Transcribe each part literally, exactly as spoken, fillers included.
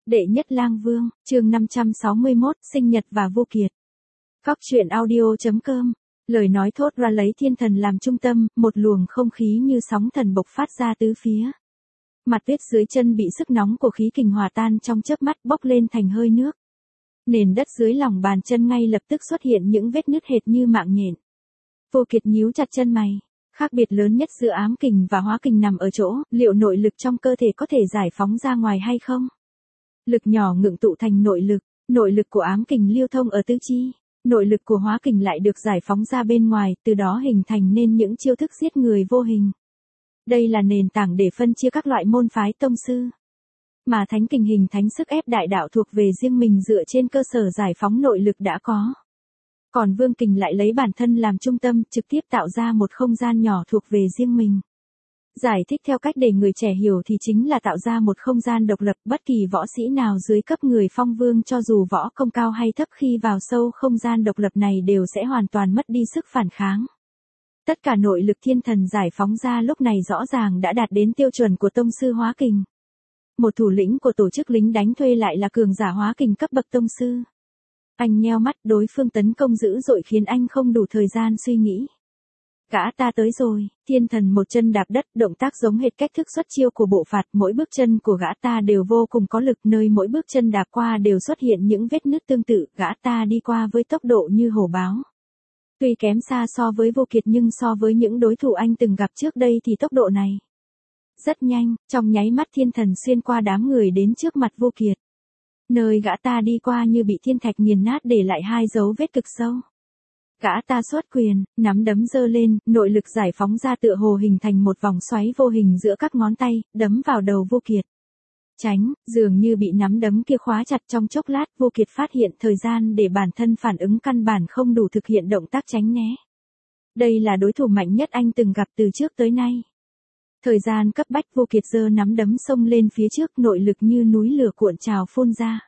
Đệ nhất lang vương, chương năm trăm sáu mươi mốt, sinh nhật và vô kiệt. Cóc truyện audio.com. Lời nói thốt ra lấy thiên thần làm trung tâm, một luồng không khí như sóng thần bộc phát ra tứ phía. Mặt tuyết dưới chân bị sức nóng của khí kình hòa tan trong chớp mắt bốc lên thành hơi nước. Nền đất dưới lòng bàn chân ngay lập tức xuất hiện những vết nứt hệt như mạng nhện. Vô kiệt nhíu chặt chân mày. Khác biệt lớn nhất giữa ám kình và hóa kình nằm ở chỗ, liệu nội lực trong cơ thể có thể giải phóng ra ngoài hay không? Lực nhỏ ngưng tụ thành nội lực, nội lực của ám kình lưu thông ở tứ chi, nội lực của hóa kình lại được giải phóng ra bên ngoài, từ đó hình thành nên những chiêu thức giết người vô hình. Đây là nền tảng để phân chia các loại môn phái tông sư. Mà thánh kình hình thánh sức ép đại đạo thuộc về riêng mình dựa trên cơ sở giải phóng nội lực đã có. Còn vương kình lại lấy bản thân làm trung tâm, trực tiếp tạo ra một không gian nhỏ thuộc về riêng mình. Giải thích theo cách để người trẻ hiểu thì chính là tạo ra một không gian độc lập, bất kỳ võ sĩ nào dưới cấp người phong vương cho dù võ công cao hay thấp khi vào sâu không gian độc lập này đều sẽ hoàn toàn mất đi sức phản kháng. Tất cả nội lực thiên thần giải phóng ra lúc này rõ ràng đã đạt đến tiêu chuẩn của tông sư hóa kình. Một thủ lĩnh của tổ chức lính đánh thuê lại là cường giả hóa kình cấp bậc tông sư. Anh nheo mắt, đối phương tấn công dữ dội khiến anh không đủ thời gian suy nghĩ. Gã ta tới rồi, thiên thần một chân đạp đất, động tác giống hệt cách thức xuất chiêu của bộ phạt, mỗi bước chân của gã ta đều vô cùng có lực, nơi mỗi bước chân đạp qua đều xuất hiện những vết nứt tương tự, gã ta đi qua với tốc độ như hổ báo. Tuy kém xa so với vô kiệt nhưng so với những đối thủ anh từng gặp trước đây thì tốc độ này rất nhanh, trong nháy mắt thiên thần xuyên qua đám người đến trước mặt vô kiệt. Nơi gã ta đi qua như bị thiên thạch nghiền nát để lại hai dấu vết cực sâu. Gã ta xuất quyền, nắm đấm giơ lên, nội lực giải phóng ra tựa hồ hình thành một vòng xoáy vô hình giữa các ngón tay, đấm vào đầu vô kiệt. Tránh, dường như bị nắm đấm kia khóa chặt trong chốc lát, vô kiệt phát hiện thời gian để bản thân phản ứng căn bản không đủ thực hiện động tác tránh né. Đây là đối thủ mạnh nhất anh từng gặp từ trước tới nay. Thời gian cấp bách, vô kiệt giơ nắm đấm xông lên phía trước, nội lực như núi lửa cuộn trào phun ra.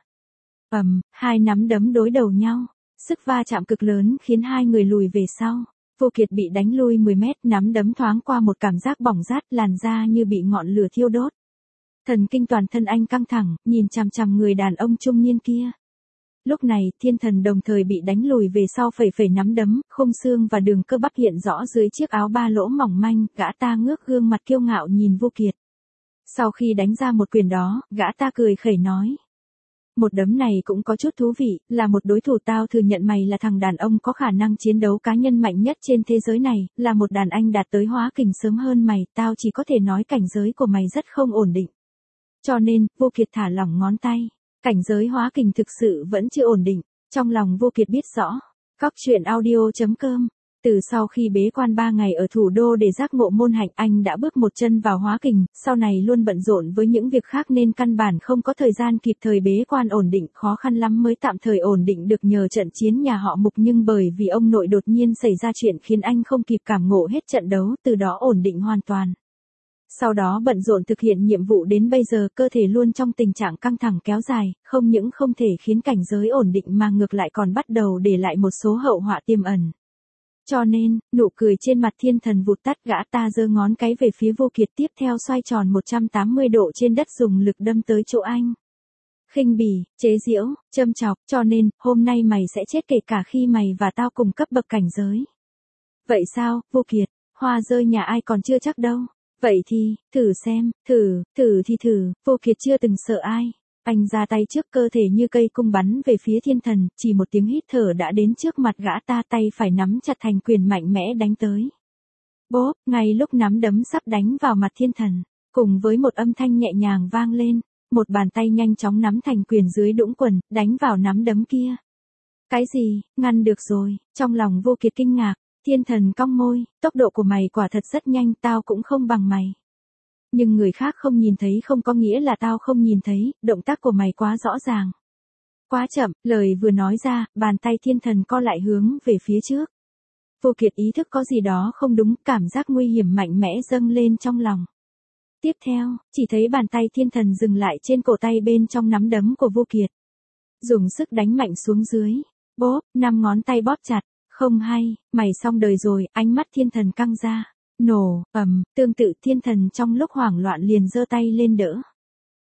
Ầm, hai nắm đấm đối đầu nhau. Sức va chạm cực lớn khiến hai người lùi về sau. Vô kiệt bị đánh lui mười mét, nắm đấm thoáng qua một cảm giác bỏng rát, làn da như bị ngọn lửa thiêu đốt. Thần kinh toàn thân anh căng thẳng, nhìn chằm chằm người đàn ông trung niên kia. Lúc này, thiên thần đồng thời bị đánh lùi về sau, phẩy phẩy nắm đấm, khung xương và đường cơ bắp hiện rõ dưới chiếc áo ba lỗ mỏng manh, gã ta ngước gương mặt kiêu ngạo nhìn vô kiệt. Sau khi đánh ra một quyền đó, gã ta cười khẩy nói. Một đấm này cũng có chút thú vị, là một đối thủ tao thừa nhận mày là thằng đàn ông có khả năng chiến đấu cá nhân mạnh nhất trên thế giới này, là một đàn anh đạt tới hóa kình sớm hơn mày, tao chỉ có thể nói cảnh giới của mày rất không ổn định. Cho nên, vô kiệt thả lỏng ngón tay, cảnh giới hóa kình thực sự vẫn chưa ổn định, trong lòng vô kiệt biết rõ. Cóc truyện audio.com. Từ sau khi bế quan ba ngày ở thủ đô để giác ngộ môn hạnh, anh đã bước một chân vào hóa kình, sau này luôn bận rộn với những việc khác nên căn bản không có thời gian kịp thời bế quan ổn định, khó khăn lắm mới tạm thời ổn định được nhờ trận chiến nhà họ Mục, nhưng bởi vì ông nội đột nhiên xảy ra chuyện khiến anh không kịp cảm ngộ hết trận đấu, từ đó ổn định hoàn toàn. Sau đó bận rộn thực hiện nhiệm vụ đến bây giờ, cơ thể luôn trong tình trạng căng thẳng kéo dài, không những không thể khiến cảnh giới ổn định mà ngược lại còn bắt đầu để lại một số hậu họa tiềm ẩn. Cho nên, nụ cười trên mặt thiên thần vụt tắt, gã ta giơ ngón cái về phía vô kiệt, tiếp theo xoay tròn một trăm tám mươi độ trên đất dùng lực đâm tới chỗ anh. Khinh bỉ, chế giễu, châm chọc, cho nên, hôm nay mày sẽ chết kể cả khi mày và tao cùng cấp bậc cảnh giới. Vậy sao, vô kiệt, hoa rơi nhà ai còn chưa chắc đâu. Vậy thì, thử xem, thử, thử thì thử, vô kiệt chưa từng sợ ai. Anh ra tay trước, cơ thể như cây cung bắn về phía thiên thần, chỉ một tiếng hít thở đã đến trước mặt gã ta, tay phải nắm chặt thành quyền mạnh mẽ đánh tới. Bốp, ngay lúc nắm đấm sắp đánh vào mặt thiên thần, cùng với một âm thanh nhẹ nhàng vang lên, một bàn tay nhanh chóng nắm thành quyền dưới đũng quần, đánh vào nắm đấm kia. Cái gì, ngăn được rồi, trong lòng vô kiệt kinh ngạc, thiên thần cong môi, tốc độ của mày quả thật rất nhanh, tao cũng không bằng mày. Nhưng người khác không nhìn thấy không có nghĩa là tao không nhìn thấy, động tác của mày quá rõ ràng. Quá chậm, lời vừa nói ra, bàn tay thiên thần co lại hướng về phía trước. Vô kiệt ý thức có gì đó không đúng, cảm giác nguy hiểm mạnh mẽ dâng lên trong lòng. Tiếp theo, chỉ thấy bàn tay thiên thần dừng lại trên cổ tay bên trong nắm đấm của vô kiệt. Dùng sức đánh mạnh xuống dưới, bóp, năm ngón tay bóp chặt, không hay, mày xong đời rồi, ánh mắt thiên thần căng ra. Nổ, ầm, tương tự thiên thần trong lúc hoảng loạn liền giơ tay lên đỡ.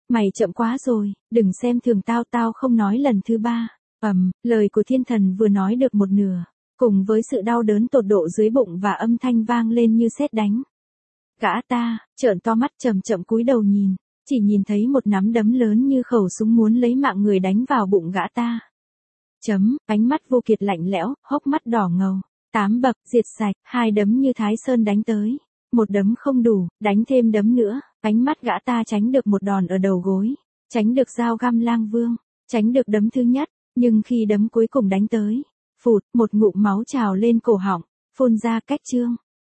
Mày chậm quá rồi, đừng xem thường tao tao không nói lần thứ ba. Ầm, lời của thiên thần vừa nói được một nửa, cùng với sự đau đớn tột độ dưới bụng và âm thanh vang lên như sét đánh. Gã ta, trợn to mắt chậm chậm cúi đầu nhìn, chỉ nhìn thấy một nắm đấm lớn như khẩu súng muốn lấy mạng người đánh vào bụng gã ta. Chấm, ánh mắt Vô Kiệt lạnh lẽo, hốc mắt đỏ ngầu. Tám bậc, diệt sạch, hai đấm như Thái Sơn đánh tới. Một đấm không đủ, đánh thêm đấm nữa, ánh mắt gã ta tránh được một đòn ở đầu gối, tránh được dao găm lang vương, tránh được đấm thứ nhất, nhưng khi đấm cuối cùng đánh tới, phụt, một ngụm máu trào lên cổ họng, phun ra cách trương.